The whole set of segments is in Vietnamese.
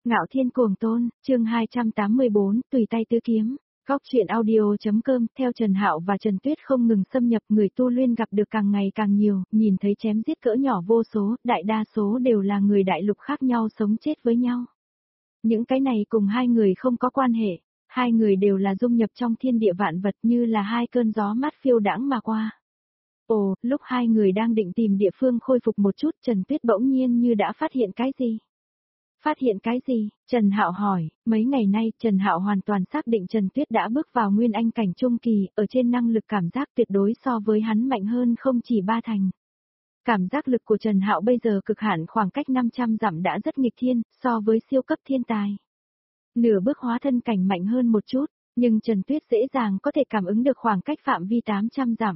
Ngạo Thiên Cuồng Tôn, chương 284, tùy tay tứ kiếm. Góc truyện audio.com. Theo Trần Hạo và Trần Tuyết không ngừng xâm nhập, người tu luyện gặp được càng ngày càng nhiều, nhìn thấy chém giết cỡ nhỏ vô số, đại đa số đều là người đại lục khác nhau sống chết với nhau. Những cái này cùng hai người không có quan hệ, hai người đều là dung nhập trong thiên địa vạn vật như là hai cơn gió mát phiêu đãng mà qua. Ồ, lúc hai người đang định tìm địa phương khôi phục một chút, Trần Tuyết bỗng nhiên như đã phát hiện cái gì. Phát hiện cái gì? Trần Hạo hỏi. Mấy ngày nay Trần Hạo hoàn toàn xác định Trần Tuyết đã bước vào nguyên anh cảnh trung kỳ, ở trên năng lực cảm giác tuyệt đối so với hắn mạnh hơn không chỉ 3 thành. Cảm giác lực của Trần Hạo bây giờ cực hạn khoảng cách 500 dặm đã rất nghịch thiên, so với siêu cấp thiên tài. Nửa bước hóa thân cảnh mạnh hơn một chút, nhưng Trần Tuyết dễ dàng có thể cảm ứng được khoảng cách phạm vi 800 dặm.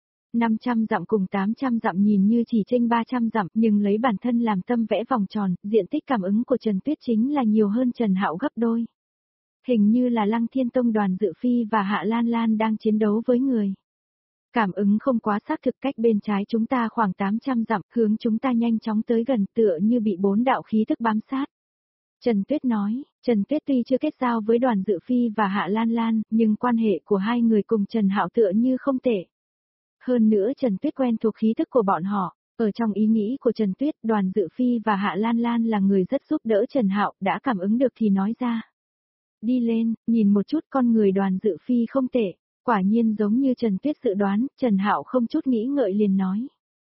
500 dặm cùng 800 dặm nhìn như chỉ chênh 300 dặm, nhưng lấy bản thân làm tâm vẽ vòng tròn, diện tích cảm ứng của Trần Tuyết chính là nhiều hơn Trần Hạo gấp đôi. Hình như là Lăng Thiên Tông Đoàn Dự Phi và Hạ Lan Lan đang chiến đấu với người. Cảm ứng không quá xác thực, cách bên trái chúng ta khoảng 800 dặm, hướng chúng ta nhanh chóng tới gần, tựa như bị 4 đạo khí tức bám sát. Trần Tuyết nói. Trần Tuyết tuy chưa kết giao với Đoàn Dự Phi và Hạ Lan Lan, nhưng quan hệ của hai người cùng Trần Hạo tựa như không tệ. Hơn nữa Trần Tuyết quen thuộc khí thức của bọn họ, ở trong ý nghĩ của Trần Tuyết, Đoàn Dự Phi và Hạ Lan Lan là người rất giúp đỡ Trần Hạo, đã cảm ứng được thì nói ra. Đi lên, nhìn một chút, con người Đoàn Dự Phi không tệ, quả nhiên giống như Trần Tuyết dự đoán, Trần Hạo không chút nghĩ ngợi liền nói.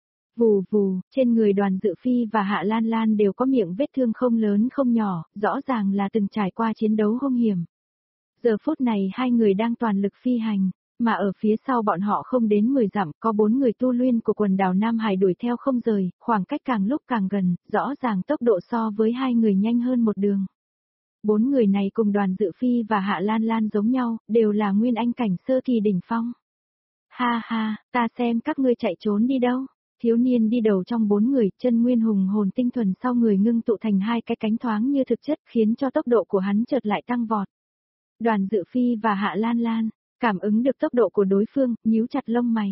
Vù vù, trên người Đoàn Dự Phi và Hạ Lan Lan đều có miệng vết thương không lớn không nhỏ, rõ ràng là từng trải qua chiến đấu hung hiểm. Giờ phút này hai người đang toàn lực phi hành. Mà ở phía sau bọn họ không đến 10 dặm, có 4 người tu luyện của quần đảo Nam Hải đuổi theo không rời, khoảng cách càng lúc càng gần, rõ ràng tốc độ so với hai người nhanh hơn một đường. 4 người này cùng Đoàn Dự Phi và Hạ Lan Lan giống nhau, đều là nguyên anh cảnh sơ kỳ đỉnh phong. Ha ha, ta xem các ngươi chạy trốn đi đâu. Thiếu niên đi đầu trong 4 người, chân nguyên hùng hồn tinh thuần sau người ngưng tụ thành hai cái cánh thoáng như thực chất, khiến cho tốc độ của hắn chợt lại tăng vọt. Đoàn Dự Phi và Hạ Lan Lan cảm ứng được tốc độ của đối phương, nhíu chặt lông mày.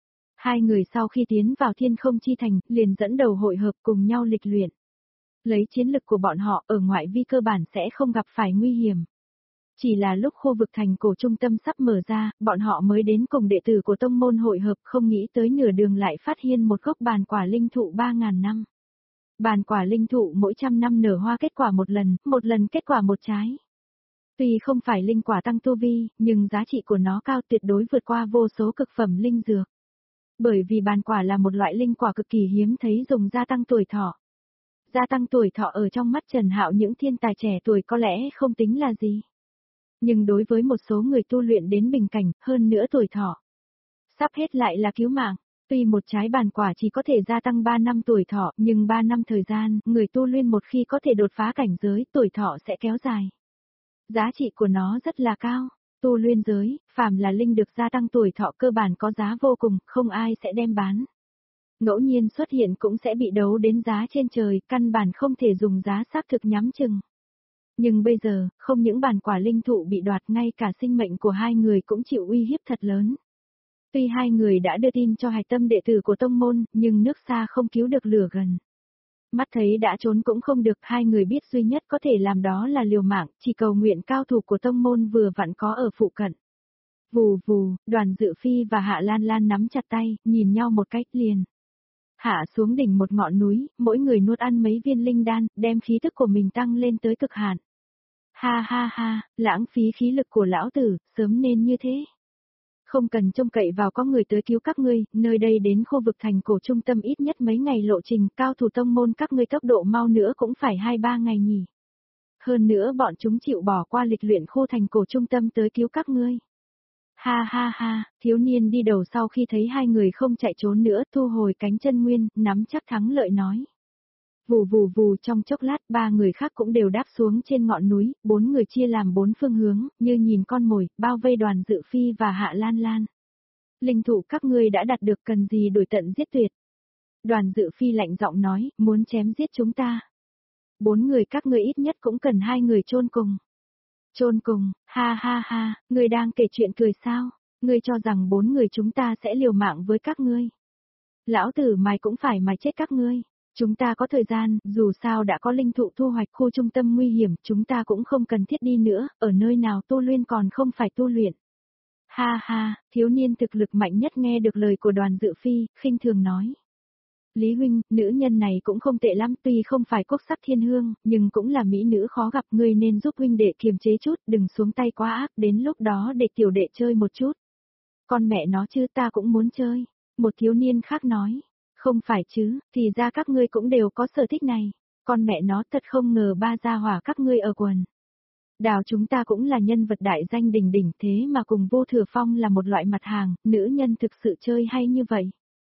Hai người sau khi tiến vào Thiên Không Chi Thành, liền dẫn đầu hội hợp cùng nhau lịch luyện. Lấy chiến lực của bọn họ ở ngoại vi cơ bản sẽ không gặp phải nguy hiểm. Chỉ là lúc khu vực thành cổ trung tâm sắp mở ra, bọn họ mới đến cùng đệ tử của tông môn hội hợp, không nghĩ tới nửa đường lại phát hiện một gốc bàn quả linh thụ 3.000 năm. Bàn quả linh thụ mỗi 100 năm nở hoa kết quả một lần kết quả một trái. Tuy không phải linh quả tăng tu vi, nhưng giá trị của nó cao, tuyệt đối vượt qua vô số cực phẩm linh dược. Bởi vì bàn quả là một loại linh quả cực kỳ hiếm thấy, dùng gia tăng tuổi thọ. Gia tăng tuổi thọ ở trong mắt Trần Hạo những thiên tài trẻ tuổi có lẽ không tính là gì. Nhưng đối với một số người tu luyện đến bình cảnh, hơn nữa tuổi thọ sắp hết lại là cứu mạng. Tuy một trái bàn quả chỉ có thể gia tăng 3 năm tuổi thọ, nhưng 3 năm thời gian, người tu luyện một khi có thể đột phá cảnh giới, tuổi thọ sẽ kéo dài. Giá trị của nó rất là cao, tu luyện giới, phàm là linh được gia tăng tuổi thọ cơ bản có giá vô cùng, không ai sẽ đem bán. Ngẫu nhiên xuất hiện cũng sẽ bị đấu đến giá trên trời, căn bản không thể dùng giá xác thực nhắm chừng. Nhưng bây giờ, không những bàn quả linh thụ bị đoạt, ngay cả sinh mệnh của hai người cũng chịu uy hiếp thật lớn. Tuy hai người đã đưa tin cho hạch tâm đệ tử của tông môn, nhưng nước xa không cứu được lửa gần. Mắt thấy đã trốn cũng không được, hai người biết duy nhất có thể làm đó là liều mạng, chỉ cầu nguyện cao thủ của tông môn vừa vặn có ở phụ cận. Vù vù, Đoàn Dự Phi và Hạ Lan Lan nắm chặt tay, nhìn nhau một cách liền. Hạ xuống đỉnh một ngọn núi, mỗi người nuốt ăn mấy viên linh đan, đem khí tức của mình tăng lên tới cực hạn. Ha ha ha, lãng phí khí lực của lão tử, sớm nên như thế. Không cần trông cậy vào có người tới cứu các ngươi, nơi đây đến khu vực thành cổ trung tâm ít nhất mấy ngày lộ trình, cao thủ tông môn các ngươi tốc độ mau nữa cũng phải 2-3 ngày nhỉ. Hơn nữa bọn chúng chịu bỏ qua lịch luyện khu thành cổ trung tâm tới cứu các ngươi. Ha ha ha, thiếu niên đi đầu sau khi thấy hai người không chạy trốn nữa, thu hồi cánh chân nguyên, nắm chắc thắng lợi nói. Vù vù vù, trong chốc lát 3 người khác cũng đều đáp xuống trên ngọn núi, 4 người chia làm 4 phương hướng, như nhìn con mồi, bao vây Đoàn Dự Phi và Hạ Lan Lan. Linh thụ các ngươi đã đạt được, cần gì đuổi tận giết tuyệt. Đoàn Dự Phi lạnh giọng nói, muốn chém giết chúng ta. 4 người các ngươi ít nhất cũng cần 2 người chôn cùng. Chôn cùng, ha ha ha, ngươi đang kể chuyện cười sao? Ngươi cho rằng 4 người chúng ta sẽ liều mạng với các ngươi. Lão tử mày cũng phải mày chết các ngươi. Chúng ta có thời gian, dù sao đã có linh thụ thu hoạch khu trung tâm nguy hiểm, chúng ta cũng không cần thiết đi nữa, ở nơi nào tu luyện còn không phải tu luyện. Ha ha, thiếu niên thực lực mạnh nhất nghe được lời của Đoàn Dự Phi, khinh thường nói. Lý huynh, nữ nhân này cũng không tệ lắm, tuy không phải quốc sắc thiên hương, nhưng cũng là mỹ nữ khó gặp, ngươi nên giúp huynh đệ kiềm chế chút, đừng xuống tay quá ác, đến lúc đó để tiểu đệ chơi một chút. Con mẹ nó chứ, ta cũng muốn chơi. Một thiếu niên khác nói. Không phải chứ, thì ra các ngươi cũng đều có sở thích này. Con mẹ nó thật không ngờ ba gia hỏa các ngươi ở quần. Đào chúng ta cũng là nhân vật đại danh đỉnh đỉnh, thế mà cùng Vô Thừa Phong là một loại mặt hàng, nữ nhân thực sự chơi hay như vậy.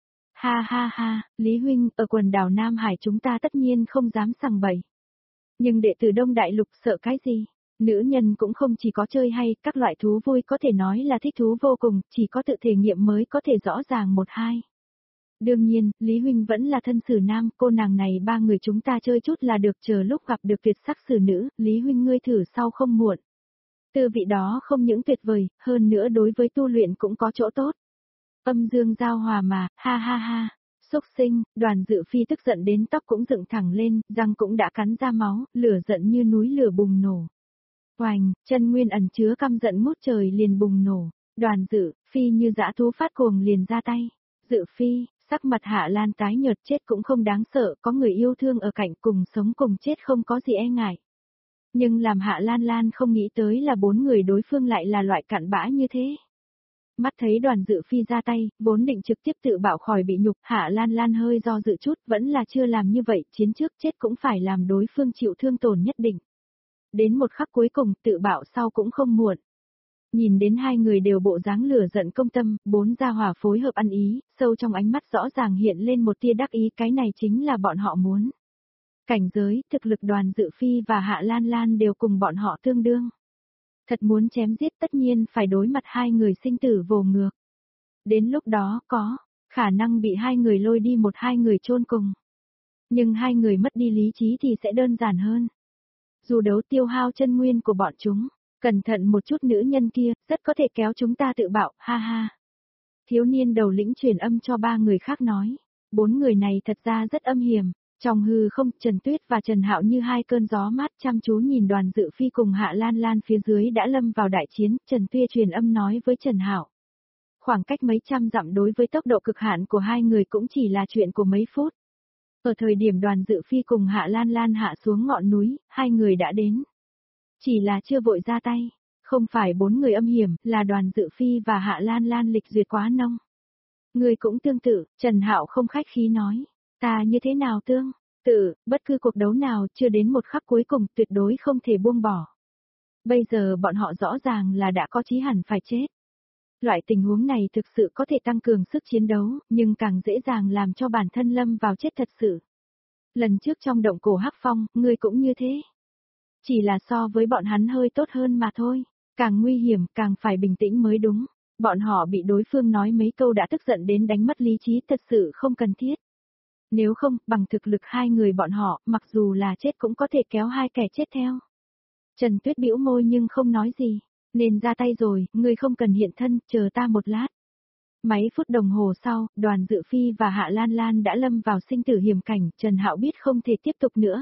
Ha ha ha, Lý huynh, ở quần đảo Nam Hải chúng ta tất nhiên không dám sằng bậy. Nhưng đệ tử Đông Đại Lục sợ cái gì? Nữ nhân cũng không chỉ có chơi hay, các loại thú vui có thể nói là thích thú vô cùng, chỉ có tự thể nghiệm mới có thể rõ ràng một hai. Đương nhiên, Lý huynh vẫn là thân xử nam, cô nàng này ba người chúng ta chơi chút là được, chờ lúc gặp được tuyệt sắc xử nữ, Lý huynh ngươi thử sau không muộn. Tư vị đó không những tuyệt vời, hơn nữa đối với tu luyện cũng có chỗ tốt. Âm dương giao hòa mà, ha ha ha. Xúc sinh, Đoàn Dự Phi tức giận đến tóc cũng dựng thẳng lên, răng cũng đã cắn ra máu, lửa giận như núi lửa bùng nổ. Oành, chân nguyên ẩn chứa căm giận ngút trời liền bùng nổ. Đoàn Dự Phi như dã thú phát cuồng liền ra tay. Dự Phi, sắc mặt Hạ Lan tái nhợt, chết cũng không đáng sợ, có người yêu thương ở cạnh, cùng sống cùng chết không có gì e ngại. Nhưng làm Hạ Lan Lan không nghĩ tới là bốn người đối phương lại là loại cặn bã như thế. Mắt thấy Đoàn Dự Phi ra tay, vốn định trực tiếp tự bảo khỏi bị nhục, Hạ Lan Lan hơi do dự chút, vẫn là chưa làm như vậy, chiến trước chết cũng phải làm đối phương chịu thương tổn nhất định. Đến một khắc cuối cùng, tự bảo sau cũng không muộn. Nhìn đến hai người đều bộ dáng lửa giận công tâm, bốn gia hỏa phối hợp ăn ý, sâu trong ánh mắt rõ ràng hiện lên một tia đắc ý, cái này chính là bọn họ muốn. Cảnh giới, thực lực Đoàn Dự Phi và Hạ Lan Lan đều cùng bọn họ tương đương. Thật muốn chém giết tất nhiên phải đối mặt hai người sinh tử vồ ngược. Đến lúc đó có khả năng bị hai người lôi đi một hai người chôn cùng. Nhưng hai người mất đi lý trí thì sẽ đơn giản hơn. Dù đấu tiêu hao chân nguyên của bọn chúng, cẩn thận một chút, nữ nhân kia rất có thể kéo chúng ta tự bạo, ha ha. Thiếu niên đầu lĩnh truyền âm cho ba người khác nói, bốn người này thật ra rất âm hiểm. Trong hư không, Trần Tuyết và Trần Hạo như hai cơn gió mát chăm chú nhìn Đoàn Dự Phi cùng Hạ Lan Lan phía dưới đã lâm vào đại chiến, Trần Tuyết truyền âm nói với Trần Hạo. Khoảng cách mấy trăm dặm đối với tốc độ cực hạn của hai người cũng chỉ là chuyện của mấy phút. Ở thời điểm Đoàn Dự Phi cùng Hạ Lan Lan hạ xuống ngọn núi, hai người đã đến. Chỉ là chưa vội ra tay, không phải bốn người âm hiểm, là Đoàn Dự Phi và Hạ Lan Lan lịch duyệt quá nông. Người cũng tương tự, Trần Hạo không khách khí nói. Ta như thế nào tương tự, bất cứ cuộc đấu nào chưa đến một khắc cuối cùng tuyệt đối không thể buông bỏ. Bây giờ bọn họ rõ ràng là đã có chí hẳn phải chết. Loại tình huống này thực sự có thể tăng cường sức chiến đấu, nhưng càng dễ dàng làm cho bản thân lâm vào chết thật sự. Lần trước trong động cổ Hắc Phong, ngươi cũng như thế. Chỉ là so với bọn hắn hơi tốt hơn mà thôi. Càng nguy hiểm, càng phải bình tĩnh mới đúng. Bọn họ bị đối phương nói mấy câu đã tức giận đến đánh mất lý trí, thật sự không cần thiết. Nếu không, bằng thực lực hai người bọn họ, mặc dù là chết cũng có thể kéo hai kẻ chết theo. Trần Tuyết bĩu môi nhưng không nói gì. Nên ra tay rồi, ngươi không cần hiện thân, chờ ta một lát. Mấy phút đồng hồ sau, Đoàn Dự Phi và Hạ Lan Lan đã lâm vào sinh tử hiểm cảnh, Trần Hạo biết không thể tiếp tục nữa.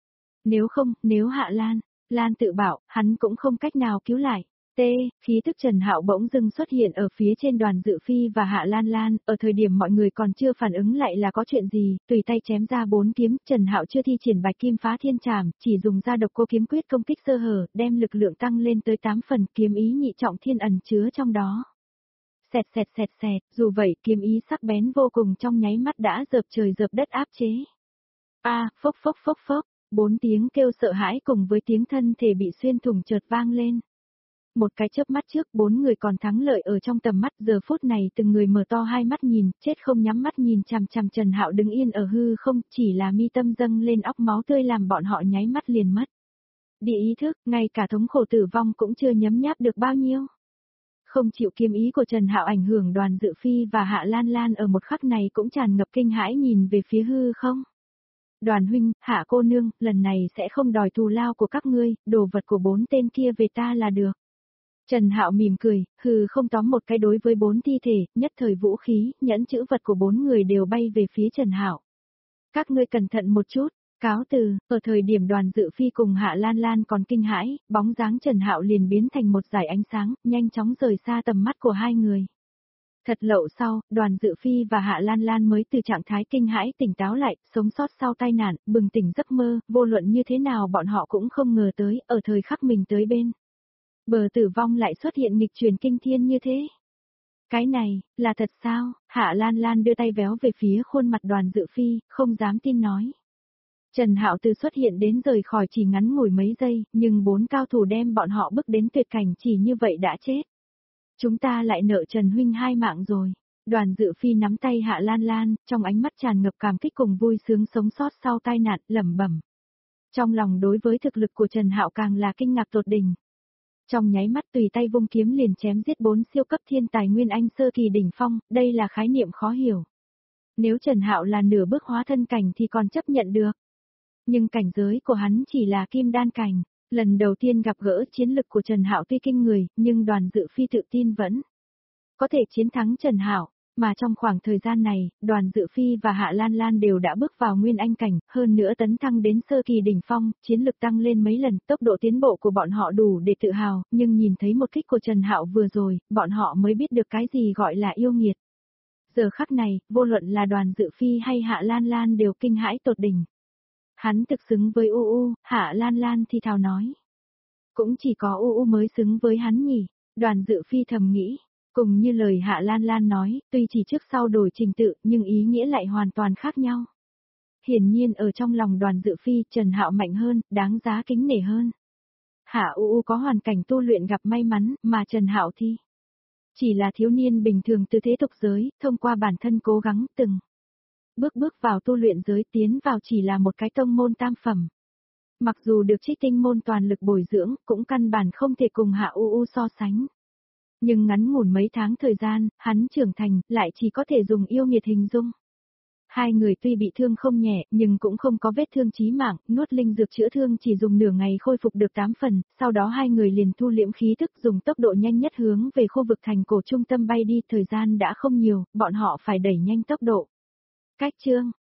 Nếu Hạ Lan tự bảo, hắn cũng không cách nào cứu lại. Khí tức Trần Hạo bỗng dưng xuất hiện ở phía trên Đoàn Dự Phi và Hạ Lan Lan, ở thời điểm mọi người còn chưa phản ứng lại là có chuyện gì, tùy tay chém ra 4 kiếm, Trần Hạo chưa thi triển Bạch Kim Phá Thiên Trảm, chỉ dùng ra độc cô kiếm quyết công kích sơ hở, đem lực lượng tăng lên tới 8 phần, kiếm ý nhị trọng thiên ẩn chứa trong đó. Xẹt, dù vậy kiếm ý sắc bén vô cùng trong nháy mắt đã dợp trời dợp đất áp chế. Phốc, 4 tiếng kêu sợ hãi cùng với tiếng thân thể bị xuyên thủng chợt vang lên. Một cái chớp mắt trước, 4 người còn thắng lợi ở trong tầm mắt, giờ phút này từng người mở to hai mắt nhìn, chết không nhắm mắt nhìn chằm chằm Trần Hạo đứng yên ở hư không, chỉ là mi tâm dâng lên óc máu tươi làm bọn họ nháy mắt liền mất. Đi ý thức, ngay cả thống khổ tử vong cũng chưa nhấm nháp được bao nhiêu. Không chịu kiếm ý của Trần Hạo ảnh hưởng, Đoàn Dự Phi và Hạ Lan Lan ở một khắc này cũng tràn ngập kinh hãi nhìn về phía hư không. Đoàn huynh, Hạ cô nương, lần này sẽ không đòi thù lao của các ngươi, đồ vật của 4 tên kia về ta là được. Trần Hạo mỉm cười, hừ không tóm một cái đối với 4 thi thể, nhất thời vũ khí, nhẫn chữ vật của 4 người đều bay về phía Trần Hạo. Các ngươi cẩn thận một chút. Cáo từ, ở thời điểm Đoàn Dự Phi cùng Hạ Lan Lan còn kinh hãi, bóng dáng Trần Hạo liền biến thành một dải ánh sáng, nhanh chóng rời xa tầm mắt của hai người. Thật lâu sau, Đoàn Dự Phi và Hạ Lan Lan mới từ trạng thái kinh hãi tỉnh táo lại, sống sót sau tai nạn, bừng tỉnh giấc mơ, vô luận như thế nào bọn họ cũng không ngờ tới, ở thời khắc mình tới bên bờ tử vong lại xuất hiện nghịch truyền kinh thiên như thế. Cái này, là thật sao? Hạ Lan Lan đưa tay véo về phía khuôn mặt Đoàn Dự Phi, không dám tin nói. Trần Hạo từ xuất hiện đến rời khỏi chỉ ngắn ngủi mấy giây, nhưng 4 cao thủ đem bọn họ bước đến tuyệt cảnh chỉ như vậy đã chết. Chúng ta lại nợ Trần huynh 2 mạng rồi. Đoàn Dự Phi nắm tay Hạ Lan Lan, trong ánh mắt tràn ngập cảm kích cùng vui sướng sống sót sau tai nạn, lẩm bẩm. Trong lòng đối với thực lực của Trần Hạo càng là kinh ngạc tột đỉnh. Trong nháy mắt tùy tay vung kiếm liền chém giết 4 siêu cấp thiên tài Nguyên Anh sơ kỳ đỉnh phong, đây là khái niệm khó hiểu. Nếu Trần Hạo là nửa bước hóa thân cảnh thì còn chấp nhận được. Nhưng cảnh giới của hắn chỉ là kim đan cảnh. Lần đầu tiên gặp gỡ chiến lực của Trần Hạo tuy kinh người, nhưng Đoàn Dự Phi tự tin vẫn có thể chiến thắng Trần Hạo, mà trong khoảng thời gian này, Đoàn Dự Phi và Hạ Lan Lan đều đã bước vào nguyên anh cảnh, hơn nữa tấn thăng đến sơ kỳ đỉnh phong, chiến lực tăng lên mấy lần, tốc độ tiến bộ của bọn họ đủ để tự hào, nhưng nhìn thấy một kích của Trần Hạo vừa rồi, bọn họ mới biết được cái gì gọi là yêu nghiệt. Giờ khắc này, vô luận là Đoàn Dự Phi hay Hạ Lan Lan đều kinh hãi tột đỉnh. Hắn thực xứng với U, Hạ Lan Lan thì thào nói. Cũng chỉ có U mới xứng với hắn nhỉ, Đoàn Dự Phi thầm nghĩ. Cùng như lời Hạ Lan Lan nói, tuy chỉ trước sau đổi trình tự nhưng ý nghĩa lại hoàn toàn khác nhau. Hiển nhiên ở trong lòng Đoàn Dự Phi, Trần Hạo mạnh hơn, đáng giá kính nể hơn. Hạ có hoàn cảnh tu luyện gặp may mắn, mà Trần Hạo thì chỉ là thiếu niên bình thường từ thế tục giới, thông qua bản thân cố gắng từng bước vào tu luyện giới tiến vào chỉ là một cái tông môn tam phẩm. Mặc dù được Trích Tinh môn toàn lực bồi dưỡng, cũng căn bản không thể cùng Hạ so sánh. Nhưng ngắn ngủn mấy tháng thời gian, hắn trưởng thành, lại chỉ có thể dùng yêu nghiệt hình dung. Hai người tuy bị thương không nhẹ, nhưng cũng không có vết thương chí mạng, nuốt linh dược chữa thương chỉ dùng nửa ngày khôi phục được 8 phần, sau đó hai người liền thu liễm khí tức dùng tốc độ nhanh nhất hướng về khu vực thành cổ trung tâm bay đi, thời gian đã không nhiều, bọn họ phải đẩy nhanh tốc độ. Cách chương